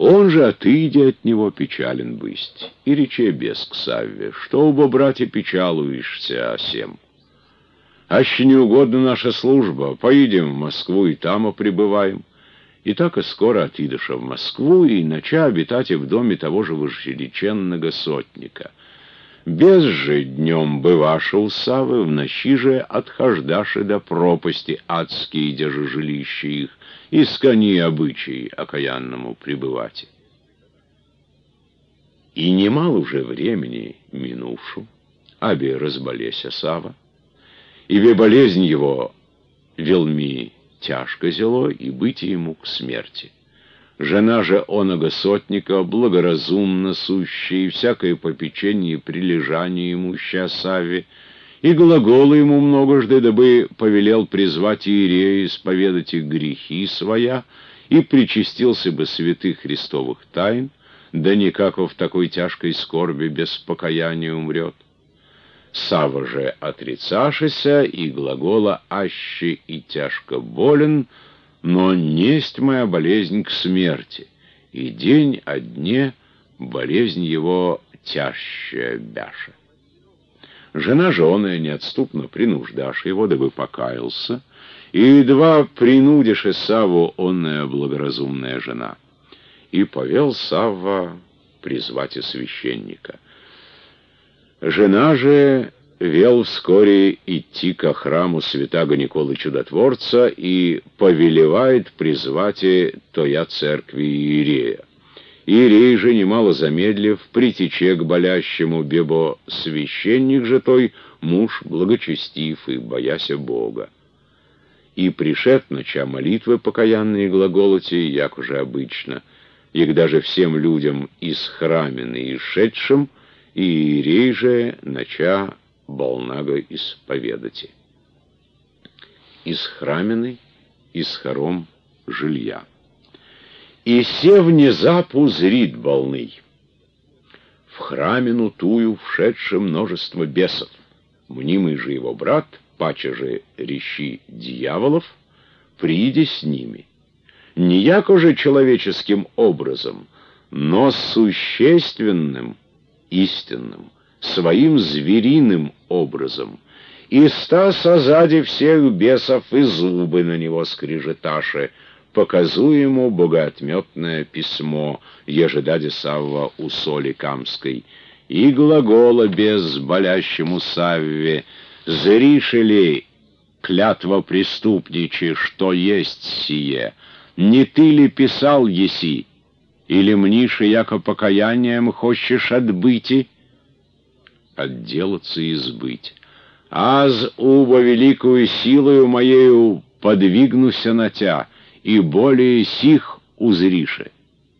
Он же, отыдя от него, печален бысть. И рече бес к Савве: что, оба братья, печалуешься о сем? Аще не угодно наша служба, поедем в Москву и там пребываем. И так и скоро отидыша в Москву, и нача обитать и в доме того же вышеличенного сотника. Без же днем бываша у Савы, в ночи же отхождаши до пропасти адские, где же жилища их, искони обычаи окаянному пребывати. И немало уже времени минувшу, абе разболеся Сава, и ве болезнь его велми тяжко зело, и быть ему к смерти. Жена же оного сотника, благоразумно сущая, и всякое попечение и прилежание имущая Савве, и глаголы ему многожды, дабы повелел призвать иерея исповедать их грехи своя, и причастился бы святых Христовых тайн, да никак в такой тяжкой скорби без покаяния умрет. Сава же отрицашися, и глагола аще и тяжко болен, но несть моя болезнь к смерти, и день о дне болезнь его тяжчая бяша. Жена же оная неотступно принуждашь его, дабы покаялся, и едва принудишь Савву онная благоразумная жена. И повел Савва призвать и священника. Жена же вел вскоре идти ко храму святаго Николы Чудотворца и повелевает призвать тоя церкви иерея. Иерей же, немало замедлив, притече к болящему, бебо священник же той муж благочестив и бояся Бога. И пришед ноча молитвы покаянные глаголоти, як уже обычно, их даже всем людям из храмины и шедшим, и иерей же нача болнаго исповедати. Из храмины, из хором жилья. И се внезапу зрит больный. В храмину тую вшедше множество бесов. Мнимый же его брат, паче же рещи дьяволов, прииде с ними. Не яко же человеческим образом, но существенным, истинным, своим звериным образом. И ста созади всех бесов и зубы на него скрежеташи, показу ему богоотметное письмо, ежедаде Савва у соли камской, и глагола без болящему Савве: «Зришели, клятва преступничи, что есть сие? Не ты ли писал еси? Или мнише, яко покаянием хочешь отбыти?» «Отделаться и сбыть. Аз убо великую силою моею подвигнуся на тя, и более сих узрише».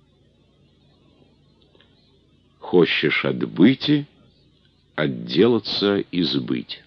Хочешь отбыти, отделаться и сбыть.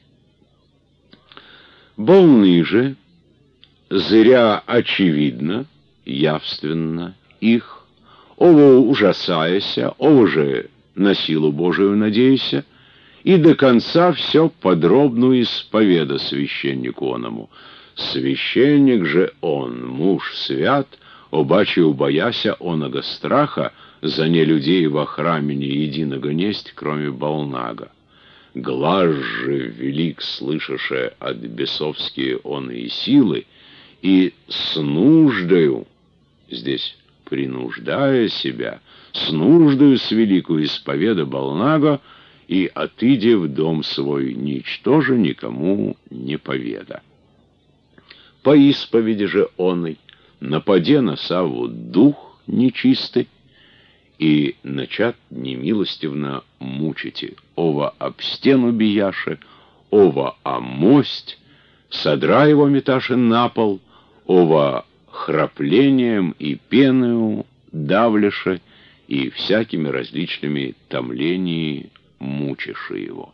Больны же, зря очевидно, явственно их, ово ужасаяся, ово же на силу Божию надеяся, и до конца все подробно исповеда священнику оному. Священник же он, муж свят, обаче убояся оного страха, за не людей во храме не единого несть, кроме болнага. Глаз же велик, слышаше от бесовские оные силы, и с нуждою, здесь принуждая себя, с нуждою с великую исповеда болнага, и отыдя в дом свой, ничтоже никому не поведа. По исповеди же оной нападе на Савву дух нечистый, и начат немилостивно мучите, ова об стену бияше, ова о мость, содра его меташе на пол, ова храплением и пеною давлеше, и всякими различными томлениями мучиши его.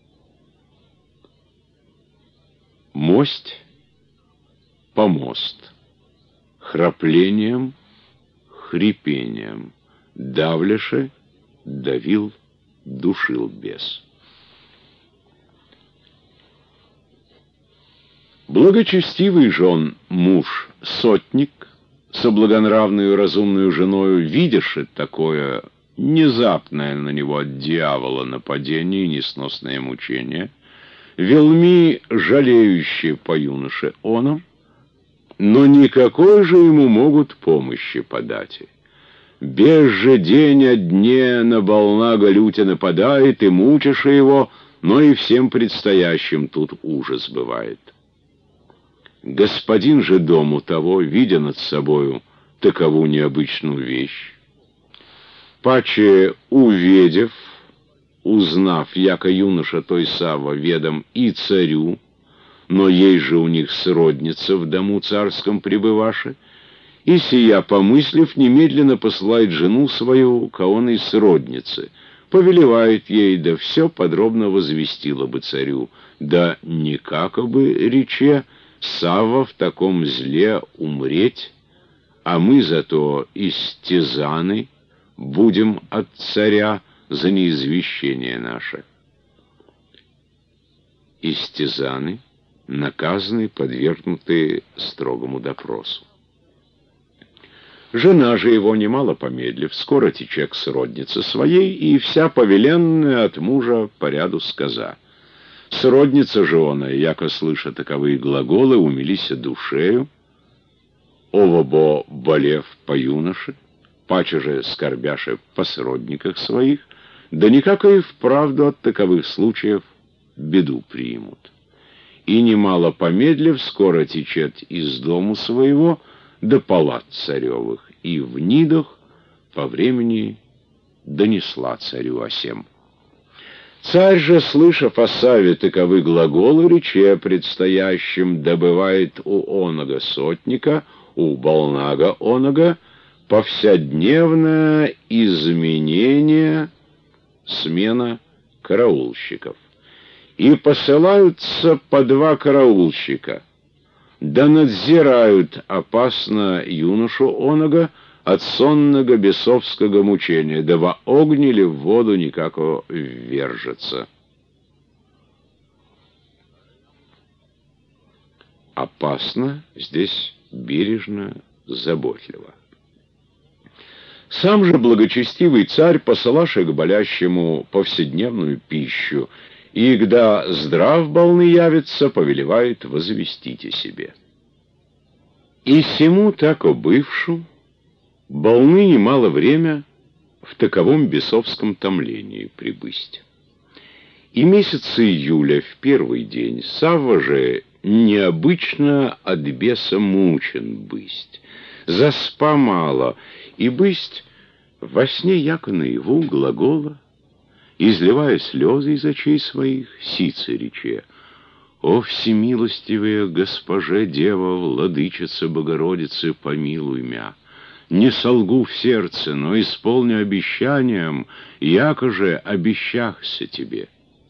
Мость, помост, храплением, хрипением, давлеше, давил, душил бес. Благочестивый же он муж, сотник, со благонравную и разумную женою, видишь такое внезапное на него от дьявола нападение и несносное мучение, велми жалеющие по юноше оном, но никакой же ему могут помощи подать. Без же день о дне на Болнага лютя нападает, и мучишь его, но и всем предстоящим тут ужас бывает. Господин же дому того, видя над собою такову необычную вещь, паче уведев, узнав, яко юноша той Савва ведом и царю, но ей же у них сродница в дому царском пребываше, и сия, помыслив, немедленно посылает жену свою к оной сроднице, повелевает ей, да все подробно возвестила бы царю, да никако бы рече Савва в таком зле умреть, а мы зато истязаны будем от царя за неизвещение наше. Истязаны, наказаны, подвергнуты строгому допросу. Жена же его, немало помедлив, скоро тече к сроднице своей, и вся повеленная от мужа по ряду сказа. Сродница же она, яко слыша таковые глаголы, умилися душею, овобо болев по юноше, паче же скорбяше по сродниках своих, да никако и вправду от таковых случаев беду примут. И немало помедлив, скоро течет из дому своего до палат царевых, и в нидах по времени донесла царю о сем. Царь же, слышав о Савве таковы глаголы, рече предстоящим, добывает у оного сотника, у Болнага оного, повседневное изменение, смена караулщиков. И посылаются по 2 караулщика, да надзирают опасно юношу оного от сонного бесовского мучения, да во огне ли в воду никако ввержется. Опасно здесь бережно, заботливо. Сам же благочестивый царь посылаше к болящему повседневную пищу, и когда здрав больный явится, повелевает возвестить о себе. И сему тако бывшу, больны немало время в таковом бесовском томлении прибысть. И месяца июля в первый день Савва же необычно от беса мучен бысть, заспа мало, и бысть во сне яко наяву глагола, изливая слезы из очей своих, сице рече: «О всемилостивая госпоже Дева, владычица Богородицы, помилуй мя! Не солгу в сердце, но исполню обещанием, яко же обещахся тебе».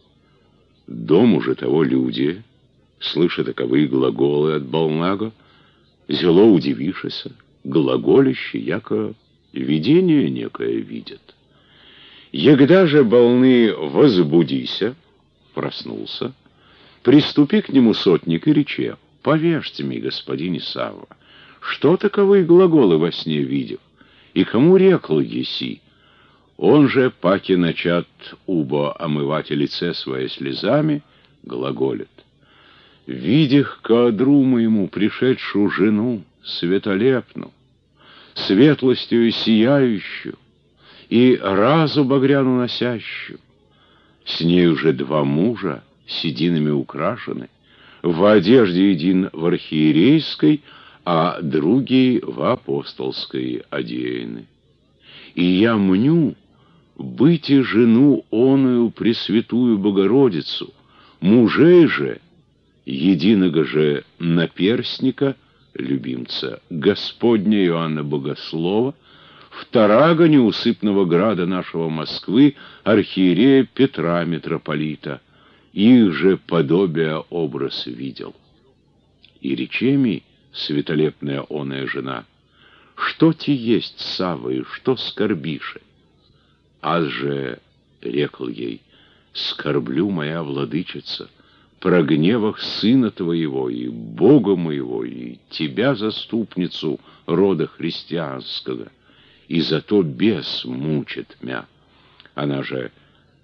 Дому же того люди, слыша таковые глаголы от Болнага, зело удивишися, глаголище, яко видение некое видят. Егда же больны возбудися, проснулся, приступи к нему сотник и рече: «Повежьте мне, господин Савва, что таковые глаголы во сне видев, и кому рекл еси?» Он же, паки начат убо омывать лице свое слезами, глаголит: «Видях ко одру моему пришедшую жену, светолепну, светлостью сияющую, и разу багряну носящую. С ней уже 2 мужа, сединами украшены, в одежде един в архиерейской, а другие в апостолской одеяны. И я мню быть и жену оную Пресвятую Богородицу, мужей же, единого же наперстника, любимца Господня Иоанна Богослова, вторага неусыпного града нашего Москвы, архиерея Петра митрополита, их же подобие образ видел. И речеми светолепная оная жена: что ти есть, Савва, и что скорбише? Аз же рекл ей: скорблю, моя владычица, прогневах сына твоего и Бога моего, и тебя, заступницу рода христианского, и зато бес мучит мя. Она же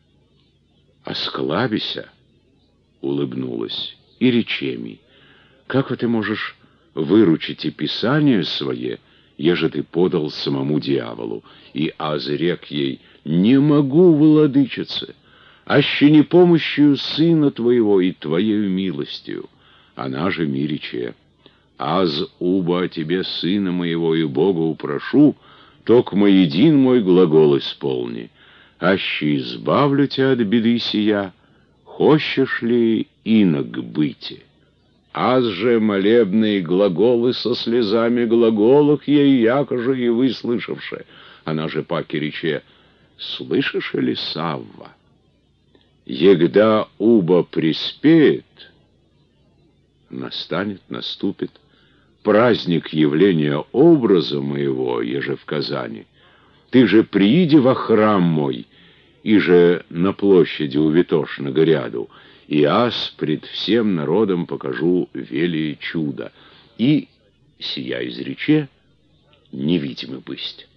осклабися, улыбнулась, и рече ми, как ты можешь выручить и писание свое, еже ты подал самому дьяволу? И азрек ей: не могу, владычице, аще не помощью сына твоего и твоею милостью. Она же ми рече: аз уба о тебе сына моего и Бога упрошу, токмо един мой глагол исполни, аще избавлю тебя от беды сия, хочешь ли инок быти? Аз же молебные глаголы со слезами глаголах ей, якоже и выслышавши. Она же паки рече: слышишь ли, Савва? Егда уба приспеет, наступит праздник явления образа моего, еже в Казани. Ты же прииди во храм мой, и же на площади у Витошного ряду, и аз пред всем народом покажу велие чудо, и, сия изрече, невидимы бысть.